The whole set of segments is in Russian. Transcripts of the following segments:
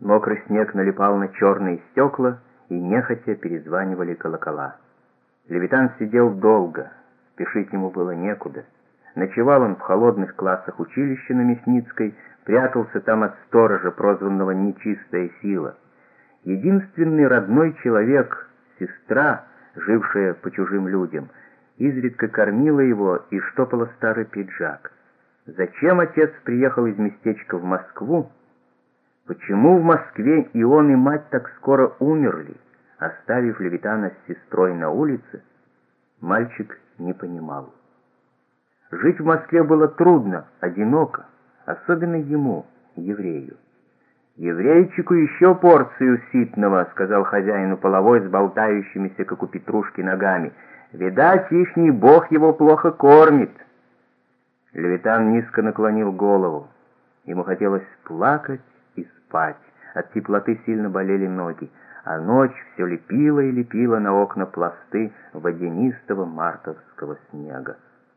Мокрый снег налипал на черные стекла, и нехотя перезванивали колокола. Левитан сидел долго, спешить ему было некуда. Ночевал он в холодных классах училища на Мясницкой, прятался там от сторожа, прозванного «Нечистая сила». Единственный родной человек, сестра, жившая по чужим людям, изредка кормила его и штопала старый пиджак. Зачем отец приехал из местечка в Москву? Почему в Москве и он, и мать так скоро умерли, оставив Левитана с сестрой на улице, мальчик не понимал. Жить в Москве было трудно, одиноко, особенно ему, еврею. «Еврейчику еще порцию ситного», — сказал хозяину половой с болтающимися, как у петрушки, ногами. «Видать, ихний бог его плохо кормит». Левитан низко наклонил голову. Ему хотелось плакать и спать. От теплоты сильно болели ноги, а ночь все лепила и лепила на окна пласты водянистого мартовского снега.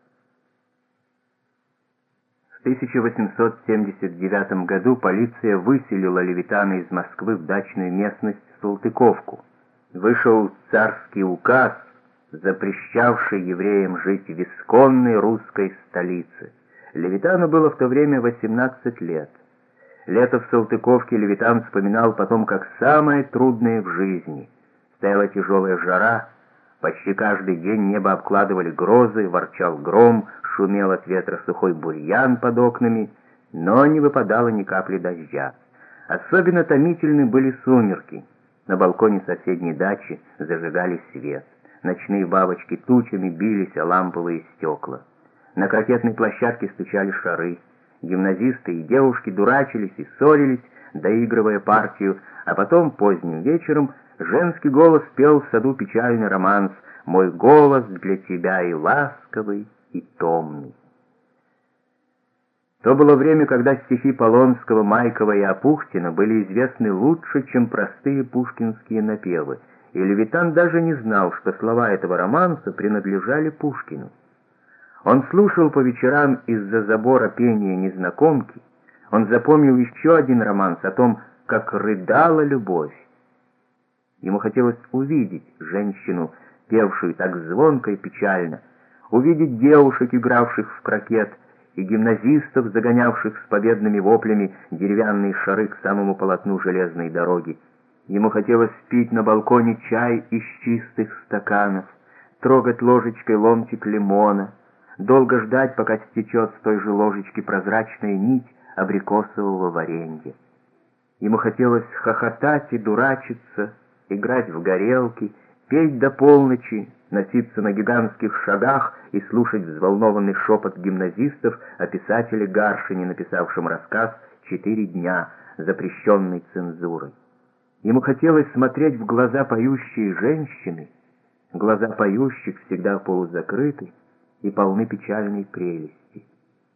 В 1879 году полиция выселила Левитана из Москвы в дачную местность Салтыковку. Вышел царский указ, запрещавший евреям жить в исконной русской столице. Левитану было в то время 18 лет. Лето в Салтыковке Левитан вспоминал потом как самое трудное в жизни. Стояла тяжелая жара, почти каждый день небо обкладывали грозы, ворчал гром, шумел от ветра сухой бурьян под окнами, но не выпадало ни капли дождя. Особенно томительны были сумерки. На балконе соседней дачи зажигали свет. Ночные бабочки тучами бились о ламповые стекла. На крокетной площадке стучали шары. Гимназисты и девушки дурачились и ссорились, доигрывая партию, а потом, поздним вечером, женский голос пел в саду печальный романс «Мой голос для тебя и ласковый, и томный». То было время, когда стихи Полонского, Майкова и Апухтина были известны лучше, чем простые пушкинские напевы, и Левитан даже не знал, что слова этого романса принадлежали Пушкину. Он слушал по вечерам из-за забора пение незнакомки. Он запомнил еще один романс о том, как рыдала любовь. Ему хотелось увидеть женщину, певшую так звонко и печально, увидеть девушек, игравших в крокет, и гимназистов, загонявших с победными воплями деревянные шары к самому полотну железной дороги. Ему хотелось пить на балконе чай из чистых стаканов, трогать ложечкой ломтик лимона, долго ждать, пока стечет с той же ложечки прозрачная нить абрикосового варенья. Ему хотелось хохотать и дурачиться, играть в горелки, петь до полночи, носиться на гигантских шагах и слушать взволнованный шепот гимназистов о писателе Гаршине, написавшем рассказ «4 дня», запрещенный цензурой. Ему хотелось смотреть в глаза поющей женщины, глаза поющих всегда полузакрыты и полны печальной прелести.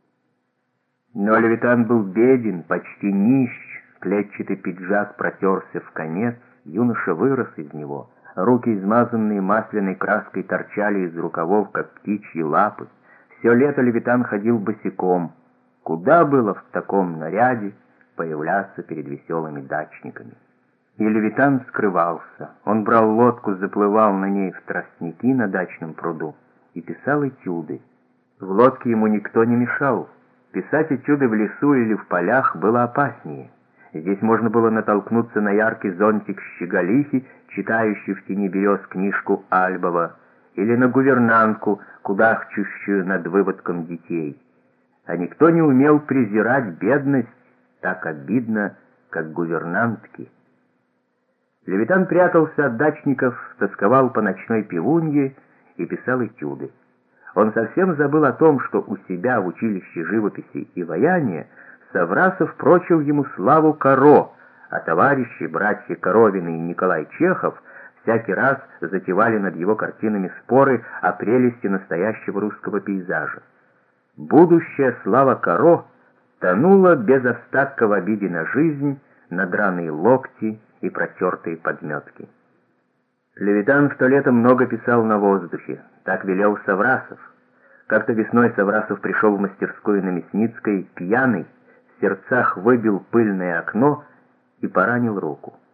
Но Левитан был беден, почти нищ, клетчатый пиджак протерся в конец, юноша вырос из него, руки, измазанные масляной краской, торчали из рукавов, как птичьи лапы. Все лето Левитан ходил босиком. Куда было в таком наряде появляться перед веселыми дачниками? И Левитан скрывался. Он брал лодку, заплывал на ней в тростники на дачном пруду и писал этюды. В лодке ему никто не мешал. Писать этюды в лесу или в полях было опаснее. Здесь можно было натолкнуться на яркий зонтик щеголихи, читающей в тени берез книжку Альбова, или на гувернантку, кудахчущую над выводком детей. А никто не умел презирать бедность так обидно, как гувернантки. Левитан прятался от дачников, тосковал по ночной пивунье и писал этюды. Он совсем забыл о том, что у себя в училище живописи и ваяния Саврасов прочил ему славу Каро, а товарищи, братья Коровины и Николай Чехов всякий раз затевали над его картинами споры о прелести настоящего русского пейзажа. Будущая слава Каро тонула без остатка в обиде на жизнь, на драные локти и протертые подметки. Левитан в то лето много писал на воздухе, так велел Саврасов. Как-то весной Саврасов пришел в мастерскую на Мясницкой пьяный, в сердцах выбил пыльное окно и поранил руку.